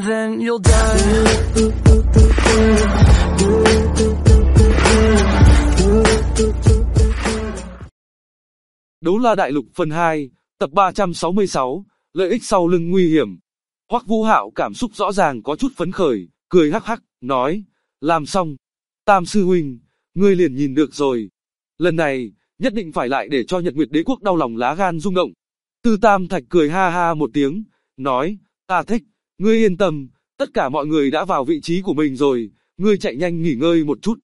and then you'll die. Đấu La Đại Lục phần 2, tập 366, lợi ích sau lưng nguy hiểm. Hoắc Vũ Hạo cảm xúc rõ ràng có chút phấn khởi, cười hắc hắc, nói, làm xong. Tam sư huynh, ngươi liền nhìn được rồi. Lần này, nhất định phải lại để cho Nhật Nguyệt Đế Quốc đau lòng lá gan rung động. Tư Tam Thạch cười ha ha một tiếng, nói, ta thích, ngươi yên tâm, tất cả mọi người đã vào vị trí của mình rồi, ngươi chạy nhanh nghỉ ngơi một chút.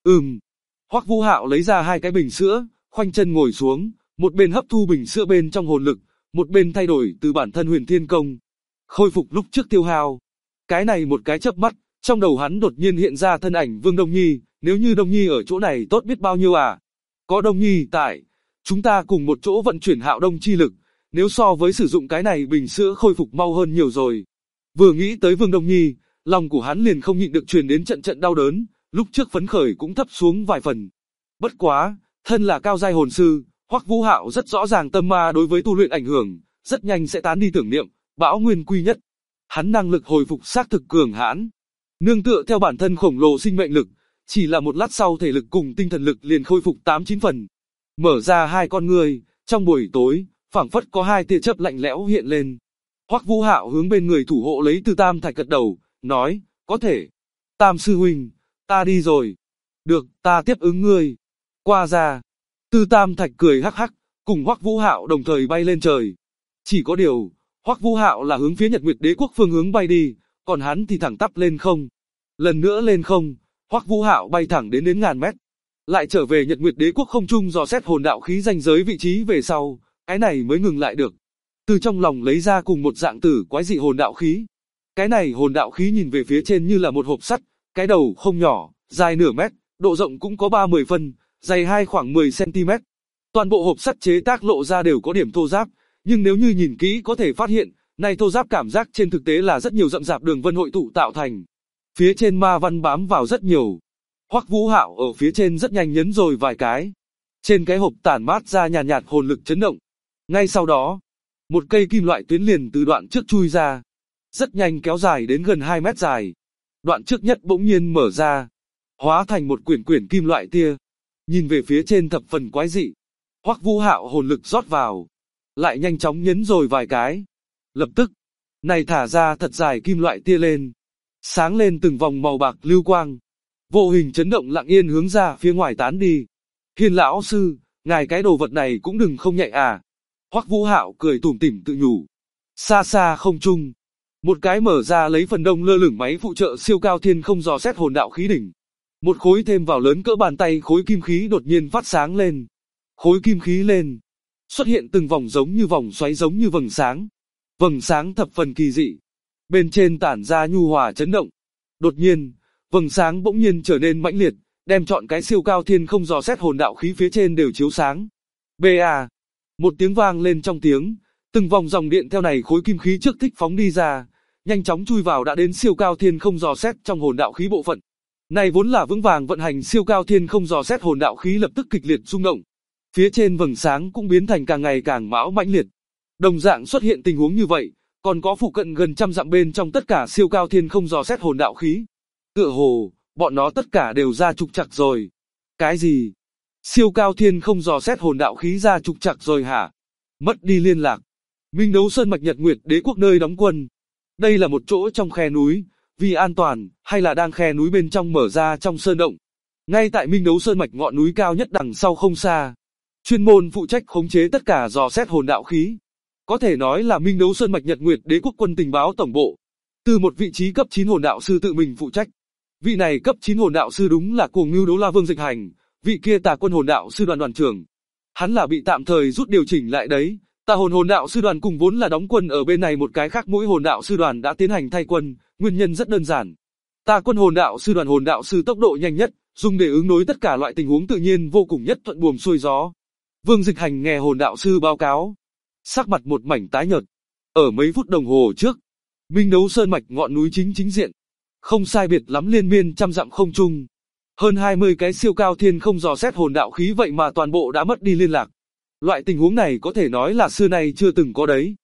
Hoắc Vũ Hạo lấy ra 2 cái bình sữa, khoanh chân ngồi xuống, một bên hấp thu bình sữa bên trong hồn lực, một bên thay đổi từ bản thân Huyền Thiên Công, khôi phục lúc trước tiêu hao. Cái này một cái chớp mắt, trong đầu hắn đột nhiên hiện ra thân ảnh Vương Đông Nhi, nếu như Đông Nhi ở chỗ này tốt biết bao nhiêu à. Có Đông Nhi tại, chúng ta cùng một chỗ vận chuyển Hạo Đông chi lực, nếu so với sử dụng cái này bình sữa khôi phục mau hơn nhiều rồi. Vừa nghĩ tới Vương Đông Nhi, lòng của hắn liền không nhịn được truyền đến trận trận đau đớn, lúc trước phấn khởi cũng thấp xuống vài phần. Bất quá, thân là cao giai hồn sư, Hoắc Vũ Hạo rất rõ ràng tâm ma đối với tu luyện ảnh hưởng, rất nhanh sẽ tán đi tưởng niệm, bão nguyên quy nhất. Hắn năng lực hồi phục xác thực cường hãn, nương tựa theo bản thân khổng lồ sinh mệnh lực, chỉ là một lát sau thể lực cùng tinh thần lực liền khôi phục 8-9 phần. Mở ra 2 con ngươi, trong buổi tối, phảng phất có 2 tia chớp lạnh lẽo hiện lên. Hoắc Vũ Hạo hướng bên người thủ hộ lấy Tư Tam Thạch gật đầu, nói, có thể. Tam sư huynh, ta đi rồi. Được, ta tiếp ứng ngươi. Qua ra. Tư Tam Thạch cười hắc hắc, cùng Hoắc Vũ Hạo đồng thời bay lên trời. Chỉ có điều, Hoắc Vũ Hạo là hướng phía Nhật Nguyệt Đế Quốc phương hướng bay đi, còn hắn thì thẳng tắp lên không. Lần nữa lên không, Hoắc Vũ Hạo bay thẳng đến ngàn mét. Lại trở về Nhật Nguyệt Đế Quốc không trung dò xét hồn đạo khí ranh giới vị trí về sau, cái này mới ngừng lại được. Từ trong lòng lấy ra cùng một dạng tử quái dị hồn đạo khí. Cái này hồn đạo khí nhìn về phía trên như là một hộp sắt, cái đầu không nhỏ, dài nửa mét, độ rộng cũng có 30 phân, dày 2 khoảng 10 cm. Toàn bộ hộp sắt chế tác lộ ra đều có điểm thô ráp, nhưng nếu như nhìn kỹ có thể phát hiện, này thô ráp cảm giác trên thực tế là rất nhiều rậm rạp đường vân hội tụ tạo thành. Phía trên ma văn bám vào rất nhiều. Hoắc Vũ Hạo ở phía trên rất nhanh nhấn rồi vài cái. Trên cái hộp tản mát ra nhàn nhạt hồn lực chấn động. Ngay sau đó, một cây kim loại tuyến liền từ đoạn trước chui ra. Rất nhanh kéo dài đến gần 2 mét dài. Đoạn trước nhất bỗng nhiên mở ra, hóa thành một quyển kim loại tia. Nhìn về phía trên thập phần quái dị. Hoắc Vũ Hạo hồn lực rót vào, lại nhanh chóng nhấn rồi vài cái. Lập tức, này thả ra thật dài kim loại tia lên, sáng lên từng vòng màu bạc lưu quang. Vô hình chấn động lặng yên hướng ra phía ngoài tán đi. Hiên lão sư, ngài cái đồ vật này cũng đừng không nhạy à. Hoắc Vũ Hạo cười tủm tỉm tự nhủ. Xa xa không trung, một cái mở ra lấy phần đông lơ lửng máy phụ trợ siêu cao thiên không dò xét hồn đạo khí đỉnh. Một khối thêm vào lớn cỡ bàn tay khối kim khí đột nhiên phát sáng lên. Khối kim khí lên, xuất hiện từng vòng giống như vòng xoáy giống như vầng sáng. Vầng sáng thập phần kỳ dị. Bên trên tản ra nhu hòa chấn động. Đột nhiên, vầng sáng bỗng nhiên trở nên mãnh liệt, đem trọn cái siêu cao thiên không dò xét hồn đạo khí phía trên đều chiếu sáng. Ba! Một tiếng vang lên trong tiếng, từng vòng dòng điện theo này khối kim khí trước thích phóng đi ra, nhanh chóng chui vào đã đến siêu cao thiên không dò xét trong hồn đạo khí bộ phận. Này vốn là vững vàng vận hành siêu cao thiên không dò xét hồn đạo khí lập tức kịch liệt rung động. Phía trên vầng sáng cũng biến thành càng ngày càng mãnh mãnh liệt. Đồng dạng xuất hiện tình huống như vậy, còn có phụ cận gần trăm dặm bên trong tất cả siêu cao thiên không dò xét hồn đạo khí. Tựa hồ, bọn nó tất cả đều ra trục trặc rồi. Cái gì? Siêu cao thiên không dò xét hồn đạo khí ra trục trặc rồi hả? Mất đi liên lạc. Minh Đấu Sơn mạch Nhật Nguyệt Đế Quốc nơi đóng quân. Đây là một chỗ trong khe núi, vì an toàn, hay là đang khe núi bên trong mở ra trong sơn động. Ngay tại Minh Đấu Sơn mạch ngọn núi cao nhất đằng sau không xa. Chuyên môn phụ trách khống chế tất cả dò xét hồn đạo khí. Có thể nói là Minh Đấu Sơn mạch Nhật Nguyệt Đế Quốc quân tình báo tổng bộ. Từ một vị trí cấp 9 hồn đạo sư tự mình phụ trách. Vị này cấp 9 hồn đạo sư đúng là Cuồng Ngưu Đấu La Vương Dịch Hành, vị kia Tà Quân hồn đạo sư đoàn trưởng. Hắn là bị tạm thời rút điều chỉnh lại đấy. Tà hồn đạo sư đoàn cùng vốn là đóng quân ở bên này một cái khác mũi hồn đạo sư đoàn đã tiến hành thay quân, nguyên nhân rất đơn giản. Tà Quân hồn đạo sư tốc độ nhanh nhất, dùng để ứng đối tất cả loại tình huống tự nhiên vô cùng nhất thuận buồm xuôi gió. Vương Dịch Hành nghe hồn đạo sư báo cáo, sắc mặt một mảnh tái nhợt. Ở mấy phút đồng hồ trước, Minh Đấu Sơn mạch ngọn núi chính diện, không sai biệt lắm liên miên trăm dặm không trung. Hơn 20 cái siêu cao thiên không dò xét hồn đạo khí vậy mà toàn bộ đã mất đi liên lạc. Loại tình huống này có thể nói là xưa nay chưa từng có đấy.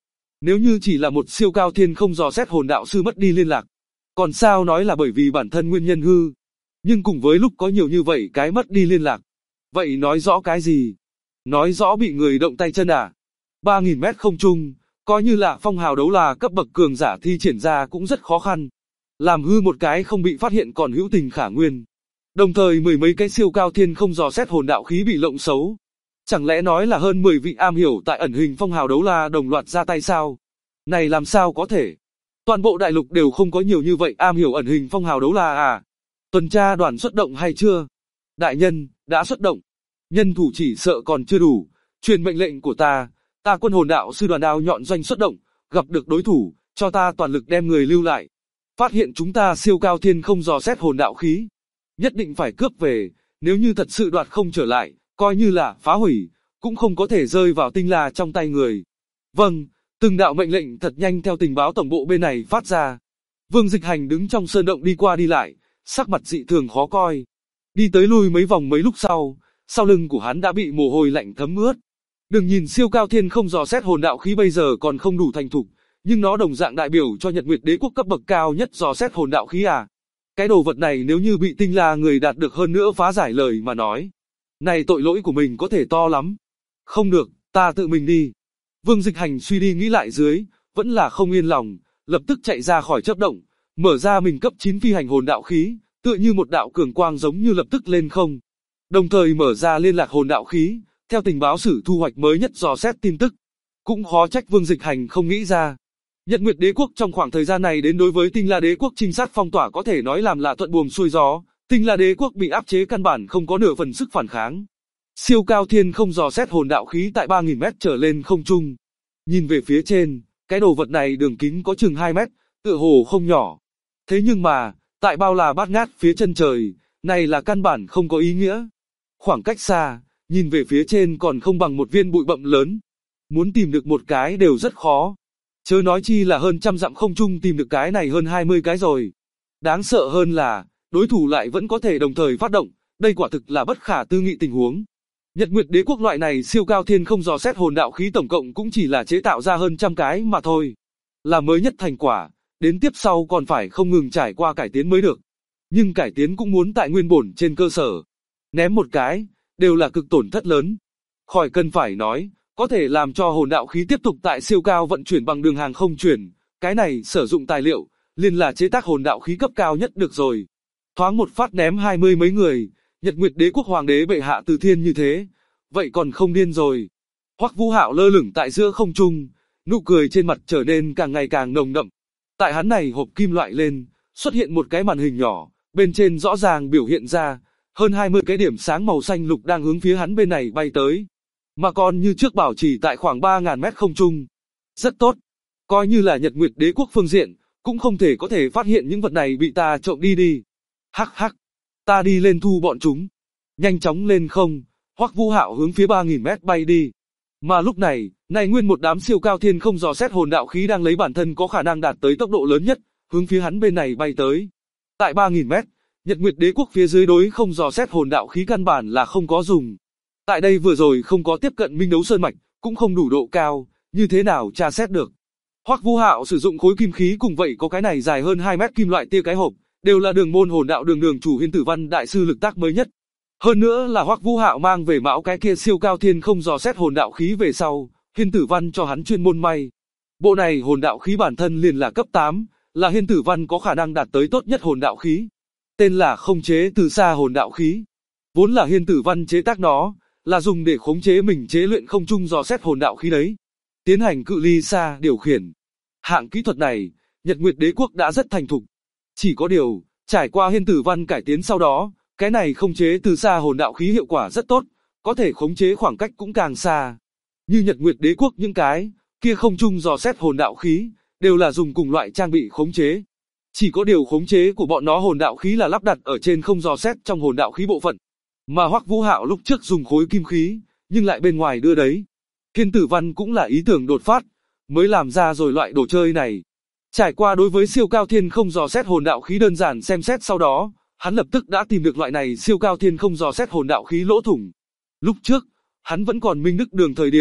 Nếu như chỉ là một siêu cao thiên không dò xét hồn đạo sư mất đi liên lạc, còn sao nói là bởi vì bản thân nguyên nhân hư. Nhưng cùng với lúc có nhiều như vậy cái mất đi liên lạc, vậy nói rõ cái gì? Nói rõ bị người động tay chân à? 3.000 mét không trung, coi như là phong hào đấu là cấp bậc cường giả thi triển ra cũng rất khó khăn. Làm hư một cái không bị phát hiện còn hữu tình khả nguyên. Đồng thời mười mấy cái siêu cao thiên không dò xét hồn đạo khí bị lộng xấu. Chẳng lẽ nói là hơn 10 vị am hiểu tại ẩn hình phong hào đấu la đồng loạt ra tay sao? Này làm sao có thể? Toàn bộ đại lục đều không có nhiều như vậy am hiểu ẩn hình phong hào đấu la à? Tuần tra đoàn xuất động hay chưa? Đại nhân, đã xuất động. Nhân thủ chỉ sợ còn chưa đủ. Truyền mệnh lệnh của ta quân hồn đạo sư đoàn đao nhọn doanh xuất động, gặp được đối thủ, cho ta toàn lực đem người lưu lại. Phát hiện chúng ta siêu cao thiên không dò xét hồn đạo khí, nhất định phải cướp về, nếu như thật sự đoạt không trở lại, coi như là phá hủy, cũng không có thể rơi vào tinh la trong tay người. Vâng, từng đạo mệnh lệnh thật nhanh theo tình báo tổng bộ bên này phát ra. Vương Dịch Hành đứng trong sơn động đi qua đi lại, sắc mặt dị thường khó coi. Đi tới lui mấy vòng mấy lúc sau lưng của hắn đã bị mồ hôi lạnh thấm ướt. Đừng nhìn siêu cao thiên không dò xét hồn đạo khí bây giờ còn không đủ thành thục, nhưng nó đồng dạng đại biểu cho Nhật Nguyệt Đế quốc cấp bậc cao nhất dò xét hồn đạo khí à. Cái đồ vật này nếu như bị tinh la người đạt được hơn nữa phá giải lời mà nói, này tội lỗi của mình có thể to lắm. Không được, ta tự mình đi. Vương Dịch Hành suy đi nghĩ lại dưới, vẫn là không yên lòng, lập tức chạy ra khỏi chớp động, mở ra mình cấp 9 phi hành hồn đạo khí, tựa như một đạo cường quang giống như lập tức lên không. Đồng thời mở ra liên lạc hồn đạo khí, theo tình báo sử thu hoạch mới nhất dò xét tin tức. Cũng khó trách Vương Dịch Hành không nghĩ ra. Nhật Nguyệt Đế quốc trong khoảng thời gian này đến đối với Tinh La Đế quốc trinh sát phong tỏa có thể nói làm là thuận buồm xuôi gió, Tinh La Đế quốc bị áp chế căn bản không có nửa phần sức phản kháng. Siêu cao thiên không dò xét hồn đạo khí tại 3.000 mét trở lên không trung. Nhìn về phía trên, cái đồ vật này đường kính có chừng 2 mét, tựa hồ không nhỏ. Thế nhưng mà, tại bao là bát ngát phía chân trời, này là căn bản không có ý nghĩa. Khoảng cách xa, nhìn về phía trên còn không bằng một viên bụi bặm lớn. Muốn tìm được một cái đều rất khó. Chớ nói chi là hơn trăm dặm không trung tìm được cái này hơn 20 cái rồi. Đáng sợ hơn là, đối thủ lại vẫn có thể đồng thời phát động, đây quả thực là bất khả tư nghị tình huống. Nhật Nguyệt Đế quốc loại này siêu cao thiên không dò xét hồn đạo khí tổng cộng cũng chỉ là chế tạo ra hơn trăm cái mà thôi. Là mới nhất thành quả, đến tiếp sau còn phải không ngừng trải qua cải tiến mới được. Nhưng cải tiến cũng muốn tại nguyên bổn trên cơ sở. Ném một cái, đều là cực tổn thất lớn. Khỏi cần phải nói, có thể làm cho hồn đạo khí tiếp tục tại siêu cao vận chuyển bằng đường hàng không chuyển, cái này sử dụng tài liệu, liền là chế tác hồn đạo khí cấp cao nhất được rồi. Thoáng một phát ném 20 mấy người, Nhật Nguyệt Đế quốc hoàng đế bệ hạ từ thiên như thế, vậy còn không điên rồi. Hoắc Vũ Hạo lơ lửng tại giữa không trung, nụ cười trên mặt trở nên càng ngày càng nồng đậm. Tại hắn này hộp kim loại lên, xuất hiện một cái màn hình nhỏ, bên trên rõ ràng biểu hiện ra, hơn 20 cái điểm sáng màu xanh lục đang hướng phía hắn bên này bay tới. Mà còn như trước bảo trì tại khoảng 3.000 mét không trung. Rất tốt. Coi như là Nhật Nguyệt Đế quốc phương diện, cũng không thể có thể phát hiện những vật này bị ta trộm đi. Hắc hắc. Ta đi lên thu bọn chúng. Nhanh chóng lên không, Hoắc Vũ Hạo hướng phía 3.000 mét bay đi. Mà lúc này, nguyên một đám siêu cao thiên không dò xét hồn đạo khí đang lấy bản thân có khả năng đạt tới tốc độ lớn nhất, hướng phía hắn bên này bay tới. Tại 3.000 mét, Nhật Nguyệt Đế quốc phía dưới đối không dò xét hồn đạo khí căn bản là không có dùng. Tại đây vừa rồi không có tiếp cận Minh Đấu Sơn Mạch, cũng không đủ độ cao, như thế nào tra xét được. Hoắc Vũ Hạo sử dụng khối kim khí cùng vậy có cái này dài hơn 2 mét kim loại tia cái hộp, đều là đường môn hồn đạo đường chủ Hiên Tử Văn đại sư lực tác mới nhất. Hơn nữa là Hoắc Vũ Hạo mang về mão cái kia siêu cao thiên không dò xét hồn đạo khí về sau, Hiên Tử Văn cho hắn chuyên môn may. Bộ này hồn đạo khí bản thân liền là cấp 8, là Hiên Tử Văn có khả năng đạt tới tốt nhất hồn đạo khí. Tên là không chế từ xa hồn đạo khí. Vốn là Hiên Tử Văn chế tác nó, là dùng để khống chế mình chế luyện không trung dò xét hồn đạo khí đấy. Tiến hành cự ly xa điều khiển. Hạng kỹ thuật này, Nhật Nguyệt Đế quốc đã rất thành thục. Chỉ có điều, trải qua Hiên Tử Văn cải tiến sau đó, cái này khống chế từ xa hồn đạo khí hiệu quả rất tốt, có thể khống chế khoảng cách cũng càng xa. Như Nhật Nguyệt Đế quốc những cái kia không trung dò xét hồn đạo khí, đều là dùng cùng loại trang bị khống chế. Chỉ có điều khống chế của bọn nó hồn đạo khí là lắp đặt ở trên không dò xét trong hồn đạo khí bộ phận. Mà Hoắc Vũ Hạo lúc trước dùng khối kim khí, nhưng lại bên ngoài đưa đấy. Hiên Tử Văn cũng là ý tưởng đột phát, mới làm ra rồi loại đồ chơi này. Trải qua đối với siêu cao thiên không dò xét hồn đạo khí đơn giản xem xét sau đó, hắn lập tức đã tìm được loại này siêu cao thiên không dò xét hồn đạo khí lỗ thủng. Lúc trước, hắn vẫn còn Minh Đức Đường thời điểm,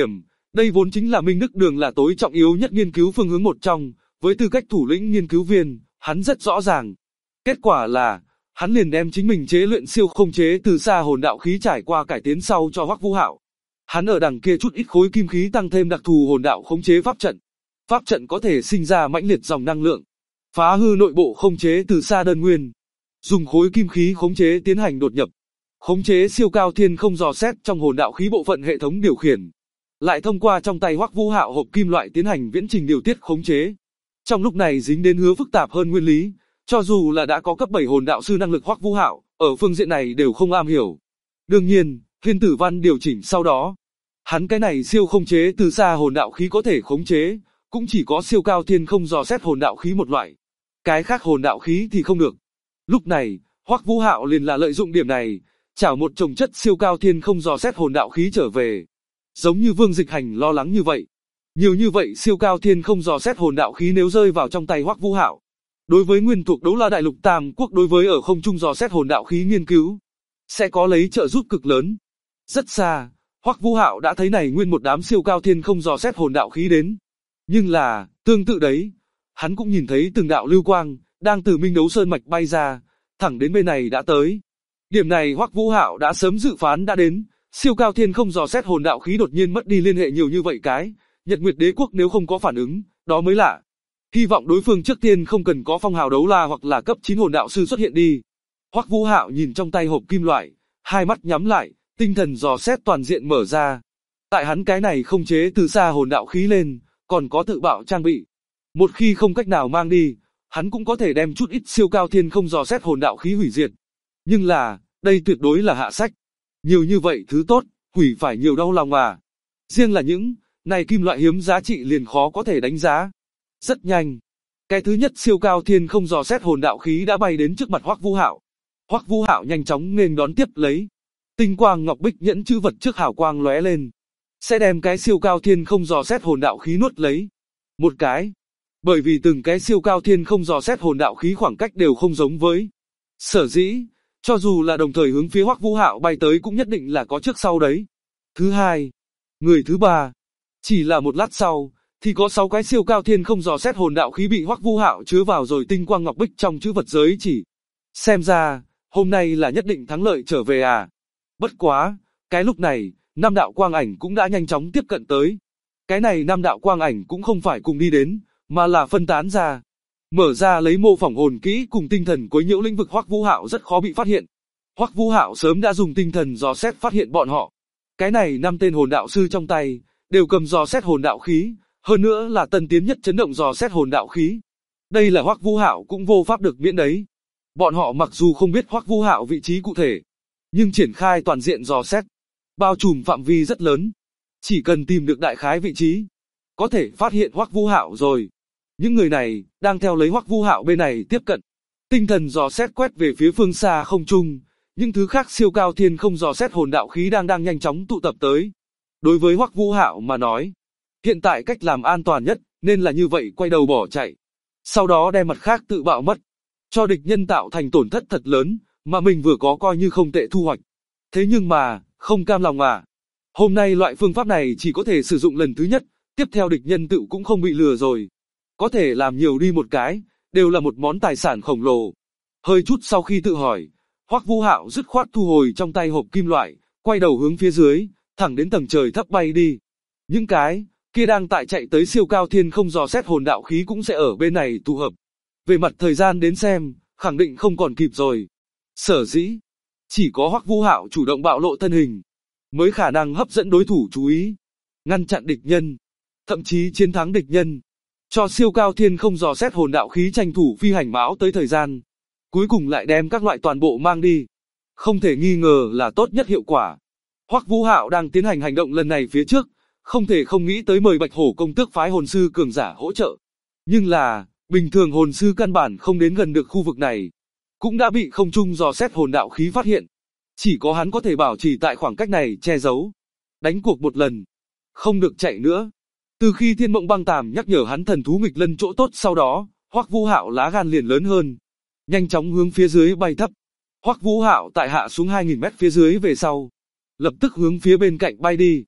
Đây vốn chính là Minh Đức Đường là tối trọng yếu nhất nghiên cứu phương hướng một trong, với tư cách thủ lĩnh nghiên cứu viên, hắn rất rõ ràng. Kết quả là, hắn liền đem chính mình chế luyện siêu không chế từ xa hồn đạo khí trải qua cải tiến sau cho Hoắc Vũ Hạo. Hắn ở đằng kia chút ít khối kim khí tăng thêm đặc thù hồn đạo khống chế pháp trận. Pháp trận có thể sinh ra mãnh liệt dòng năng lượng, phá hư nội bộ khống chế từ xa đơn nguyên. Dùng khối kim khí khống chế tiến hành đột nhập, khống chế siêu cao thiên không dò xét trong hồn đạo khí bộ phận hệ thống điều khiển. Lại thông qua trong tay Hoắc Vũ Hạo hộp kim loại tiến hành viễn trình điều tiết khống chế. Trong lúc này dính đến hứa phức tạp hơn nguyên lý, cho dù là đã có cấp 7 hồn đạo sư năng lực Hoắc Vũ Hạo, ở phương diện này đều không am hiểu. Đương nhiên, Thiên Tử Văn điều chỉnh sau đó, hắn cái này siêu khống chế từ xa hồn đạo khí có thể khống chế, cũng chỉ có siêu cao thiên không dò xét hồn đạo khí một loại. Cái khác hồn đạo khí thì không được. Lúc này, Hoắc Vũ Hạo liền là lợi dụng điểm này, chảo một chồng chất siêu cao thiên không dò xét hồn đạo khí trở về. Giống như Vương Dịch Hành lo lắng như vậy. Nhiều như vậy siêu cao thiên không dò xét hồn đạo khí nếu rơi vào trong tay Hoắc Vũ Hạo, đối với nguyên thuộc Đấu La Đại Lục Tam Quốc đối với ở không trung dò xét hồn đạo khí nghiên cứu, sẽ có lấy trợ giúp cực lớn. Rất xa, Hoắc Vũ Hạo đã thấy này nguyên một đám siêu cao thiên không dò xét hồn đạo khí đến. Nhưng là, tương tự đấy, hắn cũng nhìn thấy từng đạo lưu quang, đang từ Minh Đấu Sơn Mạch bay ra, thẳng đến bên này đã tới. Điểm này Hoắc Vũ Hạo đã sớm dự phán đã đến, siêu cao thiên không dò xét hồn đạo khí đột nhiên mất đi liên hệ nhiều như vậy cái, Nhật Nguyệt Đế Quốc nếu không có phản ứng, đó mới lạ. Hy vọng đối phương trước tiên không cần có phong hào đấu la hoặc là cấp 9 hồn đạo sư xuất hiện đi. Hoắc Vũ Hạo nhìn trong tay hộp kim loại, hai mắt nhắm lại, tinh thần dò xét toàn diện mở ra. Tại hắn cái này không chế từ xa hồn đạo khí lên, còn có tự bạo trang bị. Một khi không cách nào mang đi, hắn cũng có thể đem chút ít siêu cao thiên không dò xét hồn đạo khí hủy diệt. Nhưng là, đây tuyệt đối là hạ sách. Nhiều như vậy thứ tốt, hủy phải nhiều đau lòng à. Riêng là những này kim loại hiếm giá trị liền khó có thể đánh giá. Rất nhanh, cái thứ nhất siêu cao thiên không dò xét hồn đạo khí đã bay đến trước mặt Hoắc Vũ Hạo. Hoắc Vũ Hạo nhanh chóng nghênh đón tiếp lấy. Tinh quang ngọc bích nhẫn chữ vật trước hào quang lóe lên, sẽ đem cái siêu cao thiên không dò xét hồn đạo khí nuốt lấy. Một cái, bởi vì từng cái siêu cao thiên không dò xét hồn đạo khí khoảng cách đều không giống với. Sở dĩ, cho dù là đồng thời hướng phía Hoắc Vũ Hạo bay tới cũng nhất định là có trước sau đấy. Thứ hai, người thứ ba, chỉ là một lát sau, thì có 6 cái siêu cao thiên không dò xét hồn đạo khí bị Hoắc Vũ Hạo chứa vào rồi tinh quang ngọc bích trong chữ vật giới chỉ. Xem ra, hôm nay là nhất định thắng lợi trở về à. Bất quá, cái lúc này, 5 đạo quang ảnh cũng đã nhanh chóng tiếp cận tới. Cái này 5 đạo quang ảnh cũng không phải cùng đi đến, mà là phân tán ra. Mở ra lấy mô phỏng hồn kỹ cùng tinh thần quấy nhiễu lĩnh vực Hoắc Vũ Hạo rất khó bị phát hiện. Hoắc Vũ Hạo sớm đã dùng tinh thần dò xét phát hiện bọn họ. Cái này 5 tên hồn đạo sư trong tay, đều cầm dò xét hồn đạo khí, hơn nữa là tân tiến nhất chấn động dò xét hồn đạo khí. Đây là Hoắc Vũ Hạo cũng vô pháp được miễn đấy. Bọn họ mặc dù không biết Hoắc Vũ Hạo vị trí cụ thể, nhưng triển khai toàn diện dò xét, bao trùm phạm vi rất lớn. Chỉ cần tìm được đại khái vị trí, có thể phát hiện Hoắc Vũ Hạo rồi. Những người này đang theo lấy Hoắc Vũ Hạo bên này tiếp cận. Tinh thần dò xét quét về phía phương xa không trung, những thứ khác siêu cao thiên không dò xét hồn đạo khí đang nhanh chóng tụ tập tới. Đối với Hoắc Vũ Hạo mà nói, hiện tại cách làm an toàn nhất nên là như vậy, quay đầu bỏ chạy. Sau đó đem mặt khác tự bạo mất, cho địch nhân tạo thành tổn thất thật lớn, mà mình vừa có coi như không tệ thu hoạch. Thế nhưng mà, không cam lòng à. Hôm nay loại phương pháp này chỉ có thể sử dụng lần thứ nhất, tiếp theo địch nhân tự cũng không bị lừa rồi. Có thể làm nhiều đi một cái, đều là một món tài sản khổng lồ. Hơi chút sau khi tự hỏi, Hoắc Vũ Hạo dứt khoát thu hồi trong tay hộp kim loại, quay đầu hướng phía dưới, thẳng đến tầng trời thấp bay đi. Những cái kia đang tại chạy tới siêu cao thiên không dò xét hồn đạo khí cũng sẽ ở bên này tụ hợp. Về mặt thời gian đến xem, khẳng định không còn kịp rồi. Sở dĩ, chỉ có Hoắc Vũ Hạo chủ động bạo lộ thân hình, mới khả năng hấp dẫn đối thủ chú ý, ngăn chặn địch nhân, thậm chí chiến thắng địch nhân. Cho siêu cao thiên không dò xét hồn đạo khí tranh thủ phi hành mão tới thời gian, cuối cùng lại đem các loại toàn bộ mang đi. Không thể nghi ngờ là tốt nhất hiệu quả. Hoắc Vũ Hạo đang tiến hành hành động lần này phía trước, không thể không nghĩ tới mời Bạch Hổ công tước phái hồn sư cường giả hỗ trợ. Nhưng là, bình thường hồn sư căn bản không đến gần được khu vực này, cũng đã bị không trung dò xét hồn đạo khí phát hiện. Chỉ có hắn có thể bảo trì tại khoảng cách này che giấu. Đánh cuộc một lần, không được chạy nữa. Từ khi Thiên Mộng Băng Tàm nhắc nhở hắn thần thú nghịch lân chỗ tốt sau đó, Hoắc Vũ Hạo lá gan liền lớn hơn, nhanh chóng hướng phía dưới bay thấp. Hoắc Vũ Hạo tại hạ xuống 2000 mét phía dưới về sau, lập tức hướng phía bên cạnh bay đi.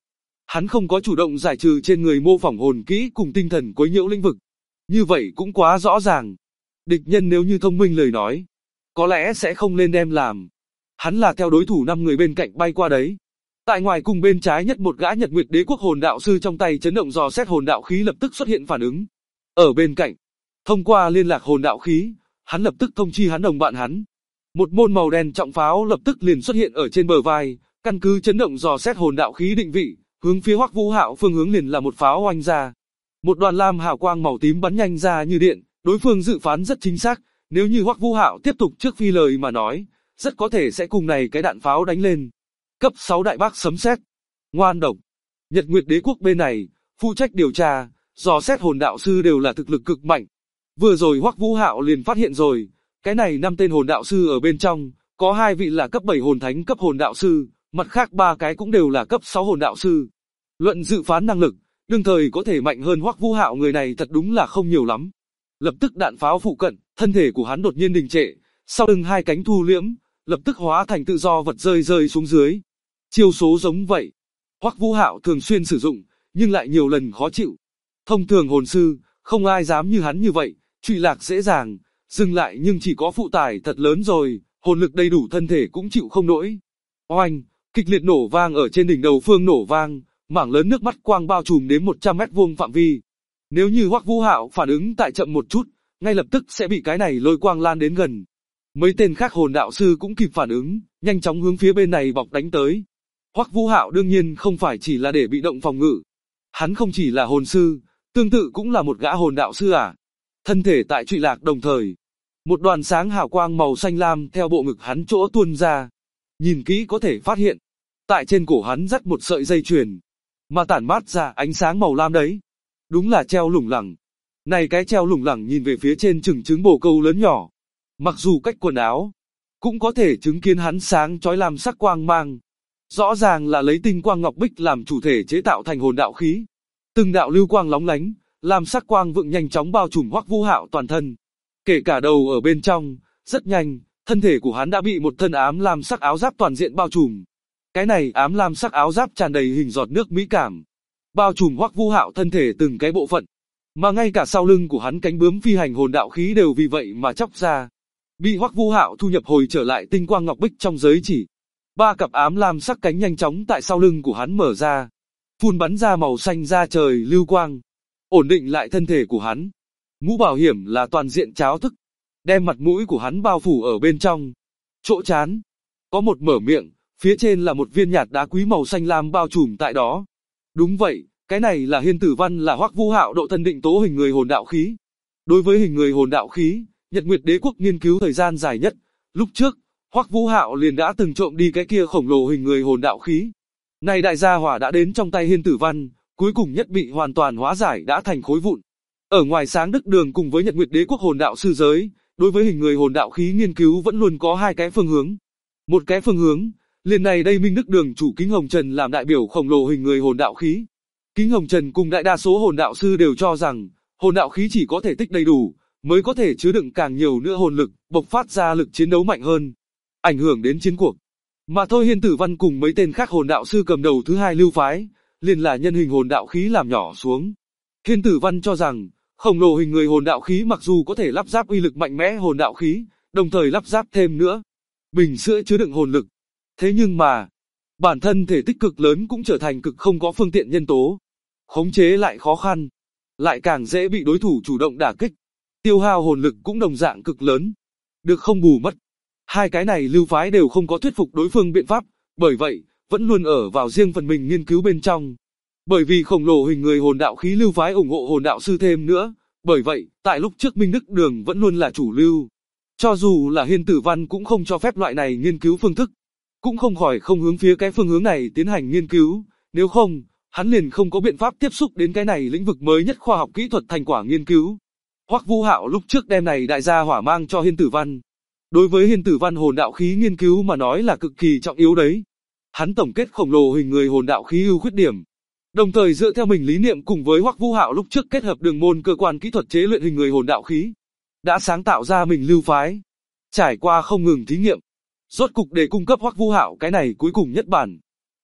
Hắn không có chủ động giải trừ trên người mô phỏng hồn kỹ cùng tinh thần quấy nhiễu lĩnh vực. Như vậy cũng quá rõ ràng. Địch nhân nếu như thông minh lời nói, có lẽ sẽ không lên đem làm. Hắn là theo đối thủ 5 người bên cạnh bay qua đấy. Tại ngoài cùng bên trái nhất một gã Nhật Nguyệt Đế Quốc hồn đạo sư trong tay chấn động dò xét hồn đạo khí lập tức xuất hiện phản ứng. Ở bên cạnh, thông qua liên lạc hồn đạo khí, hắn lập tức thông chi hắn đồng bạn hắn. Một môn màu đen trọng pháo lập tức liền xuất hiện ở trên bờ vai, căn cứ chấn động dò xét hồn đạo khí định vị, hướng phía Hoắc Vũ Hạo phương hướng liền là một pháo oanh ra. Một đoàn lam hào quang màu tím bắn nhanh ra như điện, đối phương dự phán rất chính xác, nếu như Hoắc Vũ Hạo tiếp tục trước phi lời mà nói, rất có thể sẽ cùng này cái đạn pháo đánh lên. Cấp 6 đại bác sấm sét. Ngoan độc. Nhật Nguyệt Đế Quốc bên này, phụ trách điều tra, dò xét hồn đạo sư đều là thực lực cực mạnh. Vừa rồi Hoắc Vũ Hạo liền phát hiện rồi, cái này 5 tên hồn đạo sư ở bên trong, có 2 vị là cấp 7 hồn thánh cấp hồn đạo sư, mặt khác 3 cái cũng đều là cấp 6 hồn đạo sư. Luận dự phán năng lực, đương thời có thể mạnh hơn Hoắc Vũ Hạo người này thật đúng là không nhiều lắm. Lập tức đạn pháo phụ cận, thân thể của hắn đột nhiên đình trệ, sau lưng 2 cánh thu liễm, lập tức hóa thành tự do vật rơi xuống dưới. Chiêu số giống vậy, Hoắc Vũ Hạo thường xuyên sử dụng, nhưng lại nhiều lần khó chịu. Thông thường hồn sư, không ai dám như hắn như vậy, trụy lạc dễ dàng, dừng lại nhưng chỉ có phụ tải thật lớn rồi, hồn lực đầy đủ thân thể cũng chịu không nổi. Oanh, kịch liệt nổ vang ở trên đỉnh đầu phương nổ vang, mảng lớn nước mắt quang bao trùm đến 100 mét vuông phạm vi. Nếu như Hoắc Vũ Hạo phản ứng tại chậm một chút, ngay lập tức sẽ bị cái này lôi quang lan đến gần. Mấy tên khác hồn đạo sư cũng kịp phản ứng, nhanh chóng hướng phía bên này bọc đánh tới. Hoắc Vũ Hạo đương nhiên không phải chỉ là để bị động phòng ngự. Hắn không chỉ là hồn sư, tương tự cũng là một gã hồn đạo sư à. Thân thể tại trụy lạc đồng thời, một đoàn sáng hào quang màu xanh lam theo bộ ngực hắn chỗ tuôn ra. Nhìn kỹ có thể phát hiện, tại trên cổ hắn dắt một sợi dây chuyền, mà tản mát ra ánh sáng màu lam đấy. Đúng là treo lủng lẳng. Này cái treo lủng lẳng nhìn về phía trên chừng trứng bồ câu lớn nhỏ. Mặc dù cách quần áo, cũng có thể chứng kiến hắn sáng chói lam sắc quang mang. Rõ ràng là lấy tinh quang ngọc bích làm chủ thể chế tạo thành hồn đạo khí. Từng đạo lưu quang lóng lánh, lam sắc quang vượng nhanh chóng bao trùm Hoắc Vũ Hạo toàn thân. Kể cả đầu ở bên trong, rất nhanh, thân thể của hắn đã bị một thân ám lam sắc áo giáp toàn diện bao trùm. Cái này ám lam sắc áo giáp tràn đầy hình giọt nước mỹ cảm, bao trùm Hoắc Vũ Hạo thân thể từng cái bộ phận, mà ngay cả sau lưng của hắn cánh bướm phi hành hồn đạo khí đều vì vậy mà chóc ra. Bị Hoắc Vũ Hạo thu nhập hồi trở lại tinh quang ngọc bích trong giới chỉ. 3 cặp ám lam sắc cánh nhanh chóng tại sau lưng của hắn mở ra, phun bắn ra màu xanh da trời lưu quang, ổn định lại thân thể của hắn. Mũ bảo hiểm là toàn diện cháo thức, đem mặt mũi của hắn bao phủ ở bên trong. Chỗ trán, có một mở miệng, phía trên là một viên nhạt đá quý màu xanh lam bao trùm tại đó. Đúng vậy, cái này là Hiên Tử Văn là Hoắc Vũ Hạo độ thân định tố hình người hồn đạo khí. Đối với hình người hồn đạo khí, Nhật Nguyệt Đế Quốc nghiên cứu thời gian dài nhất. Lúc trước, Hoắc Vũ Hạo liền đã từng trộm đi cái kia khổng lồ hình người hồn đạo khí. Này đại gia hỏa đã đến trong tay Hiên Tử Văn, cuối cùng nhất bị hoàn toàn hóa giải đã thành khối vụn. Ở ngoài Sáng Đức Đường cùng với Nhật Nguyệt Đế Quốc hồn đạo sư giới, đối với hình người hồn đạo khí nghiên cứu vẫn luôn có 2 cái phương hướng. Một cái phương hướng, liền này đây Minh Đức Đường chủ Kính Hồng Trần làm đại biểu khổng lồ hình người hồn đạo khí. Kính Hồng Trần cùng đại đa số hồn đạo sư đều cho rằng, hồn đạo khí chỉ có thể tích đầy đủ, mới có thể chứa đựng càng nhiều nữa hồn lực, bộc phát ra lực chiến đấu mạnh hơn, ảnh hưởng đến chiến cuộc. Mà thôi Hiên Tử Văn cùng mấy tên khác hồn đạo sư cầm đầu thứ 2 lưu phái, liền là nhân hình hồn đạo khí làm nhỏ xuống. Hiên Tử Văn cho rằng, khổng lồ hình người hồn đạo khí mặc dù có thể lắp ráp uy lực mạnh mẽ hồn đạo khí, đồng thời lắp ráp thêm nữa bình sữa chứa đựng hồn lực. Thế nhưng mà, bản thân thể tích cực lớn cũng trở thành cực không có phương tiện nhân tố. Khống chế lại khó khăn, lại càng dễ bị đối thủ chủ động đả kích. Tiêu hao hồn lực cũng đồng dạng cực lớn, được không bù mất. 2 cái này lưu phái đều không có thuyết phục đối phương biện pháp, bởi vậy, vẫn luôn ở vào riêng phần mình nghiên cứu bên trong. Bởi vì khổng lồ hình người hồn đạo khí lưu phái ủng hộ hồn đạo sư thêm nữa, bởi vậy, tại lúc trước Minh Đức Đường vẫn luôn là chủ lưu. Cho dù là Hiên Tử Văn cũng không cho phép loại này nghiên cứu phương thức, cũng không khỏi không hướng phía cái phương hướng này tiến hành nghiên cứu, nếu không, hắn liền không có biện pháp tiếp xúc đến cái này lĩnh vực mới nhất khoa học kỹ thuật thành quả nghiên cứu. Hoắc Vũ Hạo lúc trước đem này đại gia hỏa mang cho Hiên Tử Văn. Đối với Hiên Tử Văn hồn đạo khí nghiên cứu mà nói là cực kỳ trọng yếu đấy. Hắn tổng kết khổng lồ hình người hồn đạo khí ưu khuyết điểm, đồng thời dựa theo mình lý niệm cùng với Hoắc Vũ Hạo lúc trước kết hợp đường môn cơ quan kỹ thuật chế luyện hình người hồn đạo khí, đã sáng tạo ra mình lưu phái. Trải qua không ngừng thí nghiệm, rốt cục để cung cấp Hoắc Vũ Hạo cái này cuối cùng nhất bản.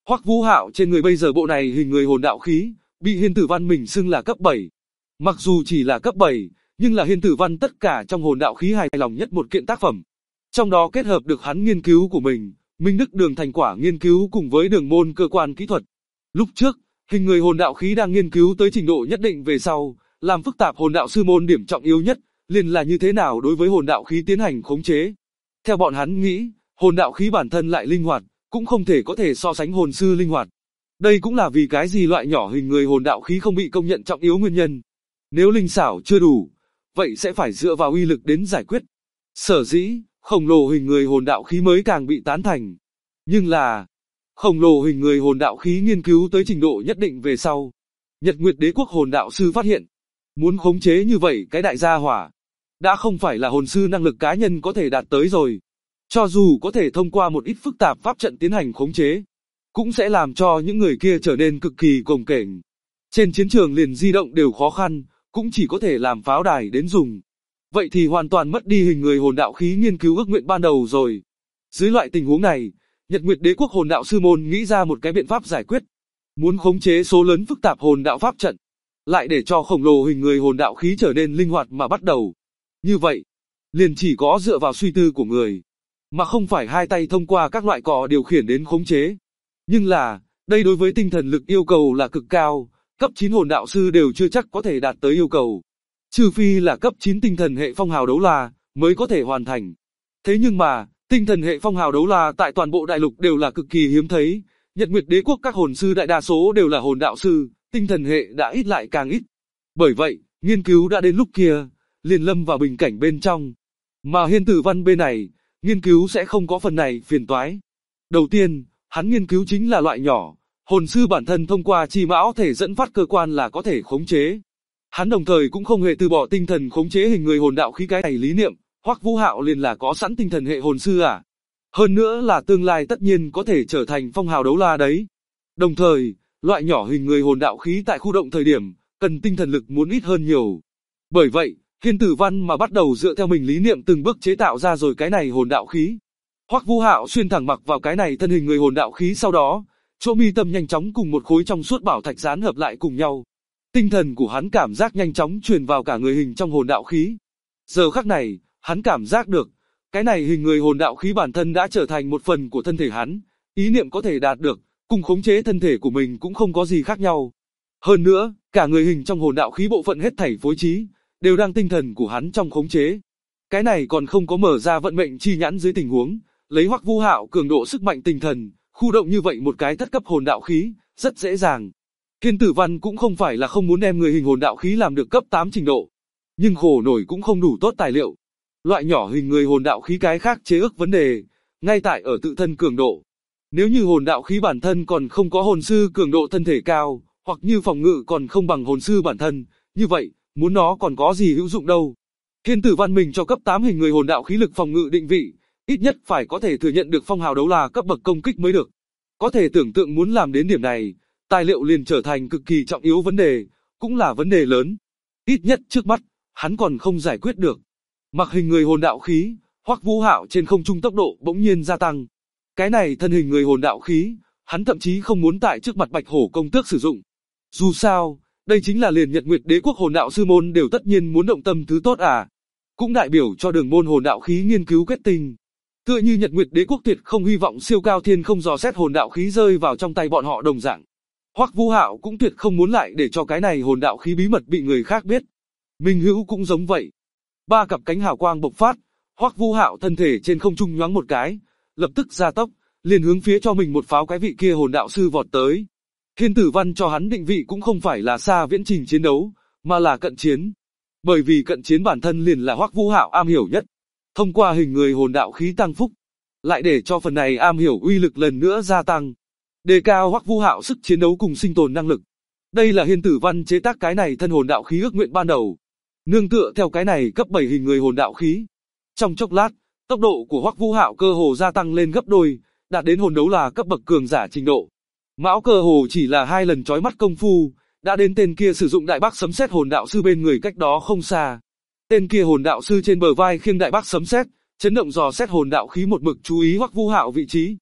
Hoắc Vũ Hạo trên người bây giờ bộ này hình người hồn đạo khí, bị Hiên Tử Văn mình xưng là cấp 7. Mặc dù chỉ là cấp 7, nhưng là Hiên Tử Văn tất cả trong hồn đạo khí hài lòng nhất một kiện tác phẩm. Trong đó kết hợp được hắn nghiên cứu của mình, Minh Đức Đường thành quả nghiên cứu cùng với đường môn cơ quan kỹ thuật. Lúc trước, hình người hồn đạo khí đang nghiên cứu tới trình độ nhất định về sau, làm phức tạp hồn đạo sư môn điểm trọng yếu nhất, liền là như thế nào đối với hồn đạo khí tiến hành khống chế. Theo bọn hắn nghĩ, hồn đạo khí bản thân lại linh hoạt, cũng không thể có thể so sánh hồn sư linh hoạt. Đây cũng là vì cái gì loại nhỏ hình người hồn đạo khí không bị công nhận trọng yếu nguyên nhân. Nếu linh xảo chưa đủ, vậy sẽ phải dựa vào uy lực đến giải quyết. Sở dĩ, khổng lồ hình người hồn đạo khí mới càng bị tán thành. Nhưng là, khổng lồ hình người hồn đạo khí nghiên cứu tới trình độ nhất định về sau. Nhật Nguyệt Đế Quốc hồn đạo sư phát hiện, muốn khống chế như vậy cái đại gia hỏa, đã không phải là hồn sư năng lực cá nhân có thể đạt tới rồi. Cho dù có thể thông qua một ít phức tạp pháp trận tiến hành khống chế, cũng sẽ làm cho những người kia trở nên cực kỳ cồng kềnh. Trên chiến trường liền di động đều khó khăn, cũng chỉ có thể làm pháo đài đến dùng. Vậy thì hoàn toàn mất đi hình người hồn đạo khí nghiên cứu ước nguyện ban đầu rồi. Dưới loại tình huống này, Nhật Nguyệt Đế Quốc hồn đạo sư môn nghĩ ra một cái biện pháp giải quyết. Muốn khống chế số lớn phức tạp hồn đạo pháp trận, lại để cho khổng lồ hình người hồn đạo khí trở nên linh hoạt mà bắt đầu. Như vậy, liền chỉ có dựa vào suy tư của người, mà không phải hai tay thông qua các loại cò điều khiển đến khống chế. Nhưng là, đây đối với tinh thần lực yêu cầu là cực cao, cấp 9 hồn đạo sư đều chưa chắc có thể đạt tới yêu cầu. Trừ phi là cấp 9 tinh thần hệ phong hào đấu la, mới có thể hoàn thành. Thế nhưng mà, tinh thần hệ phong hào đấu la tại toàn bộ đại lục đều là cực kỳ hiếm thấy. Nhật Nguyệt Đế Quốc các hồn sư đại đa số đều là hồn đạo sư, tinh thần hệ đã ít lại càng ít. Bởi vậy, nghiên cứu đã đến lúc kia, liền lâm vào bình cảnh bên trong. Mà Hiên Tử Văn bên này, nghiên cứu sẽ không có phần này phiền toái. Đầu tiên, hắn nghiên cứu chính là loại nhỏ, hồn sư bản thân thông qua chi mão thể dẫn phát cơ quan là có thể khống chế. Hắn đồng thời cũng không hề từ bỏ tinh thần khống chế hình người hồn đạo khí cái này lý niệm, Hoắc Vũ Hạo liền là có sẵn tinh thần hệ hồn sư à. Hơn nữa là tương lai tất nhiên có thể trở thành phong hào đấu la đấy. Đồng thời, loại nhỏ hình người hồn đạo khí tại khu động thời điểm, cần tinh thần lực muốn ít hơn nhiều. Bởi vậy, Hiên Tử Văn mà bắt đầu dựa theo mình lý niệm từng bước chế tạo ra rồi cái này hồn đạo khí. Hoắc Vũ Hạo xuyên thẳng mặc vào cái này thân hình người hồn đạo khí sau đó, chỗ mi tâm nhanh chóng cùng một khối trong suốt bảo thạch dán hợp lại cùng nhau. Tinh thần của hắn cảm giác nhanh chóng truyền vào cả người hình trong hồn đạo khí. Giờ khắc này, hắn cảm giác được, cái này hình người hồn đạo khí bản thân đã trở thành một phần của thân thể hắn, ý niệm có thể đạt được, cùng khống chế thân thể của mình cũng không có gì khác nhau. Hơn nữa, cả người hình trong hồn đạo khí bộ phận hết thảy phối trí, đều đang tinh thần của hắn trong khống chế. Cái này còn không có mở ra vận mệnh chi nhãn dưới tình huống, lấy Hoắc Vũ Hạo cường độ sức mạnh tinh thần, khu động như vậy một cái thất cấp hồn đạo khí, rất dễ dàng. Hiên Tử Văn cũng không phải là không muốn đem người hình hồn đạo khí làm được cấp 8 trình độ, nhưng khổ nổi cũng không đủ tốt tài liệu. Loại nhỏ hình người hồn đạo khí cái khác chế ước vấn đề, ngay tại ở tự thân cường độ. Nếu như hồn đạo khí bản thân còn không có hồn sư cường độ thân thể cao, hoặc như phòng ngự còn không bằng hồn sư bản thân, như vậy, muốn nó còn có gì hữu dụng đâu. Hiên Tử Văn mình cho cấp 8 hình người hồn đạo khí lực phòng ngự định vị, ít nhất phải có thể thừa nhận được phong hào đấu la cấp bậc công kích mới được. Có thể tưởng tượng muốn làm đến điểm này, tài liệu liền trở thành cực kỳ trọng yếu vấn đề, cũng là vấn đề lớn. Ít nhất trước mắt, hắn còn không giải quyết được. Mặc hình người hồn đạo khí, Hoắc Vũ Hạo trên không trung tốc độ bỗng nhiên gia tăng. Cái này thân hình người hồn đạo khí, hắn thậm chí không muốn tại trước mặt Bạch Hổ công tước sử dụng. Dù sao, đây chính là liền Nhật Nguyệt Đế Quốc hồn đạo sư môn đều tất nhiên muốn động tâm thứ tốt à. Cũng đại biểu cho đường môn hồn đạo khí nghiên cứu kết tinh. Tựa như Nhật Nguyệt Đế Quốc tuyệt không hy vọng siêu cao thiên không dò xét hồn đạo khí rơi vào trong tay bọn họ đồng dạng. Hoắc Vũ Hạo cũng tuyệt không muốn lại để cho cái này hồn đạo khí bí mật bị người khác biết. Minh Hữu cũng giống vậy. Ba cặp cánh hào quang bộc phát, Hoắc Vũ Hạo thân thể trên không trung nhoáng một cái, lập tức gia tốc, liền hướng phía cho mình một pháo cái vị kia hồn đạo sư vọt tới. Hiên Tử Văn cho hắn định vị cũng không phải là xa viễn trình chiến đấu, mà là cận chiến. Bởi vì cận chiến bản thân liền là Hoắc Vũ Hạo am hiểu nhất. Thông qua hình người hồn đạo khí tăng phúc, lại để cho phần này am hiểu uy lực lần nữa gia tăng, đề cao Hoắc Vũ Hạo sức chiến đấu cùng sinh tồn năng lực. Đây là Hiên Tử Văn chế tác cái này thân hồn đạo khí ước nguyện ban đầu. Nương tựa theo cái này cấp 7 hình người hồn đạo khí. Trong chốc lát, tốc độ của Hoắc Vũ Hạo cơ hồ gia tăng lên gấp đôi, đạt đến hồn đấu là cấp bậc cường giả trình độ. Mão cơ hồ chỉ là 2 lần chói mắt công phu, đã đến tên kia sử dụng đại bác sấm sét hồn đạo sư bên người cách đó không xa. Tên kia hồn đạo sư trên bờ vai khiêng đại bác sấm sét, chấn động dò xét hồn đạo khí một mực chú ý Hoắc Vũ Hạo vị trí.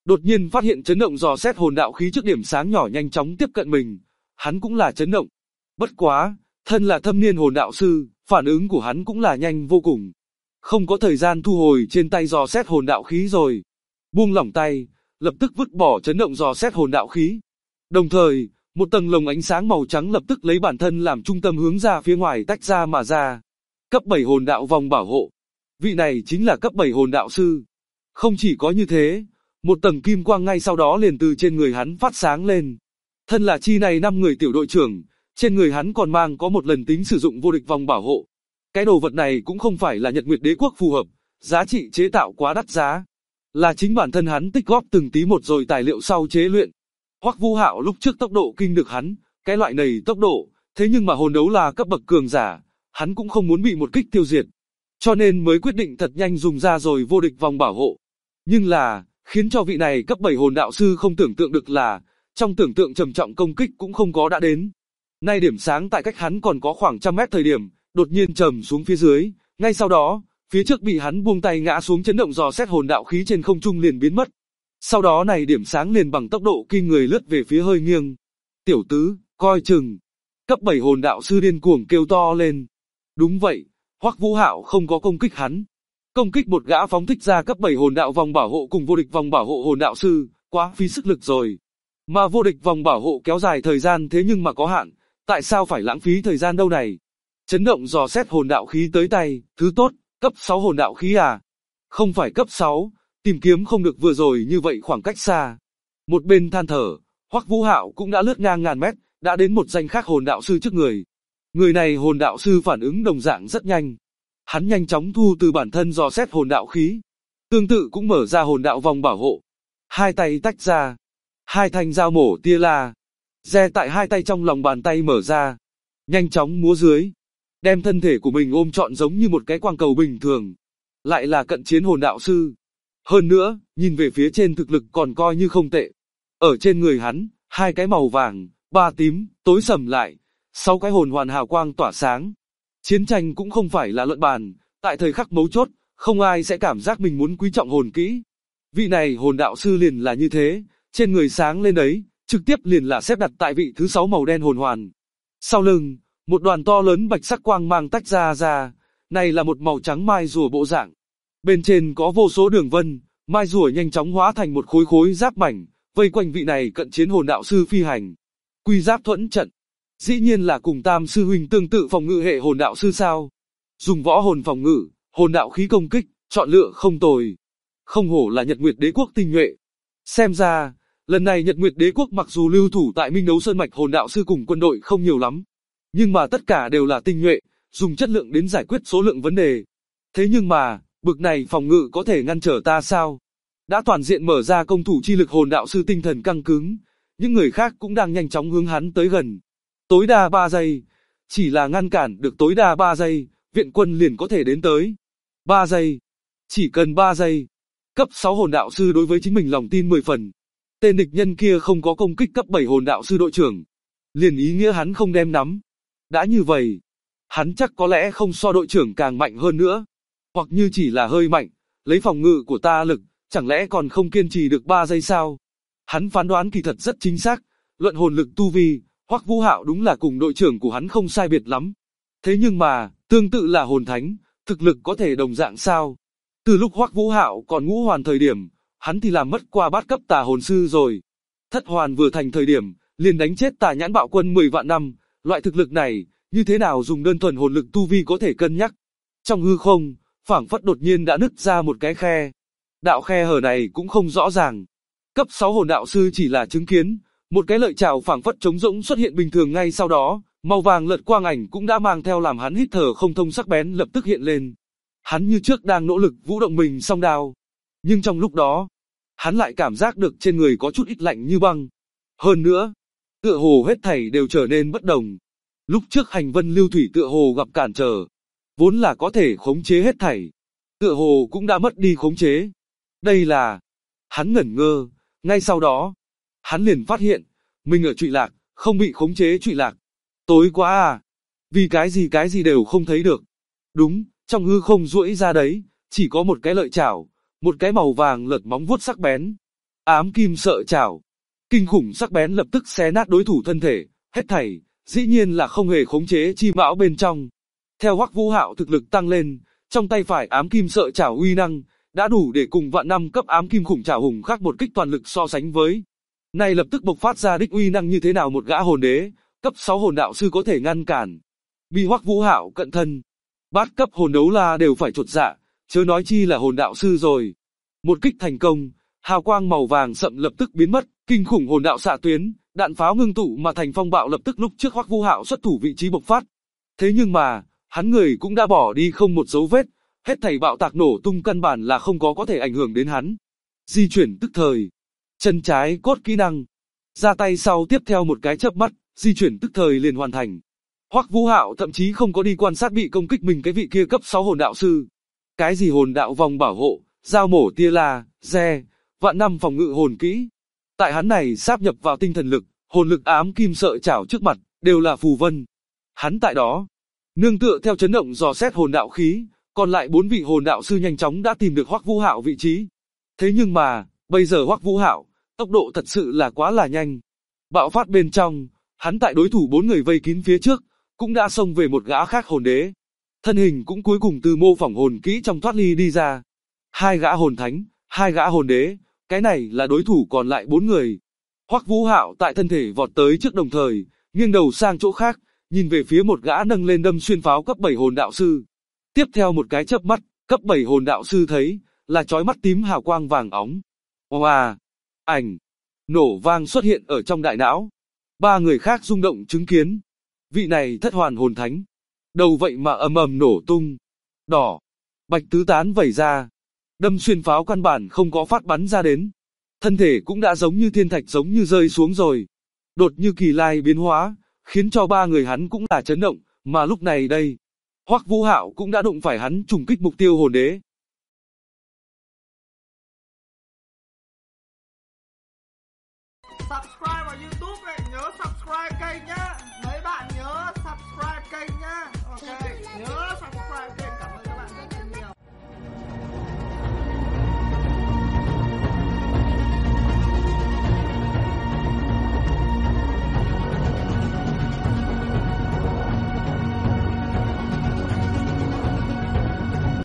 đột nhiên phát hiện chấn động dò xét hồn đạo khí trước điểm sáng nhỏ nhanh chóng tiếp cận mình, hắn cũng là chấn động. Bất quá, thân là thâm niên hồn đạo sư, phản ứng của hắn cũng là nhanh vô cùng. Không có thời gian thu hồi trên tay dò xét hồn đạo khí rồi. Buông lỏng tay, lập tức vứt bỏ chấn động dò xét hồn đạo khí. Đồng thời, một tầng lồng ánh sáng màu trắng lập tức lấy bản thân làm trung tâm hướng ra phía ngoài tách ra mà ra. Cấp 7 hồn đạo vòng bảo hộ. Vị này chính là cấp 7 hồn đạo sư. Không chỉ có như thế, một tầng kim quang ngay sau đó liền từ trên người hắn phát sáng lên. Thân là chi này 5 người tiểu đội trưởng, trên người hắn còn mang có một lần tính sử dụng vô địch vòng bảo hộ. Cái đồ vật này cũng không phải là Nhật Nguyệt Đế Quốc phù hợp, giá trị chế tạo quá đắt giá. Là chính bản thân hắn tích góp từng tí một rồi tài liệu sau chế luyện. Hoắc Vũ Hạo lúc trước tốc độ kinh được hắn, cái loại này tốc độ, thế nhưng mà hồn đấu là cấp bậc cường giả, hắn cũng không muốn bị một kích tiêu diệt. Cho nên mới quyết định thật nhanh dùng ra rồi vô địch vòng bảo hộ. Nhưng là, khiến cho vị này cấp 7 hồn đạo sư không tưởng tượng được là, trong tưởng tượng trầm trọng công kích cũng không có đã đến. Nay điểm sáng tại cách hắn còn có khoảng 100 mét thời điểm, đột nhiên trầm xuống phía dưới, ngay sau đó, phía trước bị hắn buông tay ngã xuống chấn động dò xét hồn đạo khí trên không trung liền biến mất. Sau đó này điểm sáng liền bằng tốc độ kinh người lướt về phía hơi nghiêng. Tiểu tứ, coi chừng. Cấp 7 hồn đạo sư điên cuồng kêu to lên. Đúng vậy, Hoắc Vũ Hạo không có công kích hắn. Công kích một gã phóng thích ra cấp 7 hồn đạo vòng bảo hộ cùng vô địch vòng bảo hộ hồn đạo sư, quá phí sức lực rồi. Mà vô địch vòng bảo hộ kéo dài thời gian thế nhưng mà có hạn, tại sao phải lãng phí thời gian đâu này? Chấn động dò xét hồn đạo khí tới tay, thứ tốt, cấp 6 hồn đạo khí à? Không phải cấp 6, tìm kiếm không được vừa rồi như vậy khoảng cách xa. Một bên than thở, Hoắc Vũ Hạo cũng đã lướt ngang ngàn mét, đã đến một danh khác hồn đạo sư trước người. Người này hồn đạo sư phản ứng đồng dạng rất nhanh. Hắn nhanh chóng thu từ bản thân dò xét hồn đạo khí. Tương tự cũng mở ra hồn đạo vòng bảo hộ. Hai tay tách ra. Hai thanh dao mổ tia la. Re tại hai tay trong lòng bàn tay mở ra. Nhanh chóng múa dưới. Đem thân thể của mình ôm trọn giống như một cái quang cầu bình thường. Lại là cận chiến hồn đạo sư. Hơn nữa, nhìn về phía trên thực lực còn coi như không tệ. Ở trên người hắn, hai cái màu vàng, ba tím, tối sầm lại. 6 cái hồn hoàn hào quang tỏa sáng. Chiến tranh cũng không phải là luận bàn, tại thời khắc mấu chốt, không ai sẽ cảm giác mình muốn quý trọng hồn kỹ. Vị này hồn đạo sư liền là như thế, trên người sáng lên đấy, trực tiếp liền là xếp đặt tại vị thứ 6 màu đen hồn hoàn. Sau lưng, một đoàn to lớn bạch sắc quang mang tách ra, này là một màu trắng mai rùa bộ dạng. Bên trên có vô số đường vân, mai rùa nhanh chóng hóa thành một khối khối giáp mảnh, vây quanh vị này cận chiến hồn đạo sư phi hành. Quy giáp thuẫn trận. Dĩ nhiên là cùng Tam sư huynh tương tự phòng ngự hệ hồn đạo sư sao? Dùng võ hồn phòng ngự, hồn đạo khí công kích, chọn lựa không tồi. Không hổ là Nhật Nguyệt Đế Quốc tinh nhuệ. Xem ra, lần này Nhật Nguyệt Đế Quốc mặc dù lưu thủ tại Minh Đấu Sơn mạch hồn đạo sư cùng quân đội không nhiều lắm, nhưng mà tất cả đều là tinh nhuệ, dùng chất lượng đến giải quyết số lượng vấn đề. Thế nhưng mà, bực này phòng ngự có thể ngăn trở ta sao? Đã toàn diện mở ra công thủ chi lực hồn đạo sư tinh thần căng cứng, những người khác cũng đang nhanh chóng hướng hắn tới gần. Tối đa 3 giây, chỉ là ngăn cản được tối đa 3 giây, viện quân liền có thể đến tới. 3 giây, chỉ cần 3 giây. Cấp 6 hồn đạo sư đối với chính mình lòng tin 10 phần. Tên địch nhân kia không có công kích cấp 7 hồn đạo sư đội trưởng, liền ý nghĩa hắn không đem nắm. Đã như vậy, hắn chắc có lẽ không so đội trưởng càng mạnh hơn nữa. Hoặc như chỉ là hơi mạnh, lấy phòng ngự của ta lực, chẳng lẽ còn không kiên trì được 3 giây sao? Hắn phán đoán kỳ thật rất chính xác, luận hồn lực tu vi, Hoắc Vũ Hạo đúng là cùng đội trưởng của hắn không sai biệt lắm. Thế nhưng mà, tương tự là hồn thánh, thực lực có thể đồng dạng sao? Từ lúc Hoắc Vũ Hạo còn ngũ hoàn thời điểm, hắn thì làm mất qua bát cấp tà hồn sư rồi. Thất hoàn vừa thành thời điểm, liền đánh chết Tà Nhãn Bạo Quân 10 vạn năm, loại thực lực này, như thế nào dùng đơn thuần hồn lực tu vi có thể cân nhắc? Trong hư không, phảng phất đột nhiên đã nứt ra một cái khe. Đạo khe hở này cũng không rõ ràng. Cấp 6 hồn đạo sư chỉ là chứng kiến, một cái lợi chảo phảng phất trống rỗng xuất hiện bình thường ngay sau đó, màu vàng lật quang ảnh cũng đã mang theo làm hắn hít thở không thông sắc bén lập tức hiện lên. Hắn như trước đang nỗ lực vũ động mình song đao, nhưng trong lúc đó, hắn lại cảm giác được trên người có chút ít lạnh như băng. Hơn nữa, tựa hồ hết thảy đều trở nên bất đồng. Lúc trước hành vân lưu thủy tựa hồ gặp cản trở, vốn là có thể khống chế hết thảy, tựa hồ cũng đã mất đi khống chế. Đây là, hắn ngẩn ngơ, ngay sau đó, hắn liền phát hiện, mình ở trụy lạc, không bị khống chế trụy lạc. Tối quá à, vì cái gì đều không thấy được. Đúng, trong hư không duỗi ra đấy, chỉ có một cái lợi chảo, một cái màu vàng lật móng vuốt sắc bén. Ám kim sợ chảo. Kinh khủng sắc bén lập tức xé nát đối thủ thân thể, hết thảy, dĩ nhiên là không hề khống chế chi mão bên trong. Theo Hoắc Vũ Hạo thực lực tăng lên, trong tay phải ám kim sợ chảo uy năng, đã đủ để cùng vạn năm cấp ám kim khủng chảo hùng khác một kích toàn lực so sánh với. Này lập tức bộc phát ra đích uy năng như thế nào một gã hồn đế, cấp 6 hồn đạo sư có thể ngăn cản. Bị Hoắc Vũ Hạo cận thân, bát cấp hồn đấu la đều phải chột dạ, chớ nói chi là hồn đạo sư rồi. Một kích thành công, hào quang màu vàng sậm lập tức biến mất, kinh khủng hồn đạo xạ tuyến, đạn pháo ngưng tụ mà thành phong bạo lập tức lúc trước Hoắc Vũ Hạo xuất thủ vị trí bộc phát. Thế nhưng mà, hắn người cũng đã bỏ đi không một dấu vết, hết thảy bạo tạc nổ tung căn bản là không có thể ảnh hưởng đến hắn. Di chuyển tức thời, chân trái cốt kỹ năng, ra tay sau tiếp theo một cái chớp mắt, di chuyển tức thời liền hoàn thành. Hoắc Vũ Hạo thậm chí không có đi quan sát bị công kích mình cái vị kia cấp 6 hồn đạo sư. Cái gì hồn đạo vòng bảo hộ, dao mổ tia la, re, vạn năm phòng ngự hồn kỹ. Tại hắn này sáp nhập vào tinh thần lực, hồn lực ám kim sợ chảo trước mặt, đều là phù vân. Hắn tại đó, nương tựa theo chấn động dò xét hồn đạo khí, còn lại 4 vị hồn đạo sư nhanh chóng đã tìm được Hoắc Vũ Hạo vị trí. Thế nhưng mà, bây giờ Hoắc Vũ Hạo, tốc độ thật sự là quá là nhanh. Bạo phát bên trong, hắn tại đối thủ 4 người vây kín phía trước, cũng đã xông về một gã khác hồn đế. Thân hình cũng cuối cùng từ mô phỏng hồn kỹ trong thoát ly đi ra. 2 gã hồn thánh, 2 gã hồn đế, cái này là đối thủ còn lại 4 người. Hoắc Vũ Hạo tại thân thể vọt tới trước đồng thời, nghiêng đầu sang chỗ khác, nhìn về phía một gã nâng lên đâm xuyên pháo cấp 7 hồn đạo sư. Tiếp theo một cái chớp mắt, cấp 7 hồn đạo sư thấy, là chói mắt tím hào quang vàng óng. Oa! Ảnh! Nổ vang xuất hiện ở trong đại não. 3 người khác rung động chứng kiến. Vị này thất hoàn hồn thánh. Đầu vậy mà ầm ầm nổ tung. Đỏ! Bạch tứ tán vẩy ra. Đâm xuyên pháo căn bản không có phát bắn ra đến. Thân thể cũng đã giống như thiên thạch giống như rơi xuống rồi. Đột như kỳ lai biến hóa, khiến cho 3 người hắn cũng là chấn động, mà lúc này đây, Hoắc Vũ Hạo cũng đã đụng phải hắn trùng kích mục tiêu hồn đế.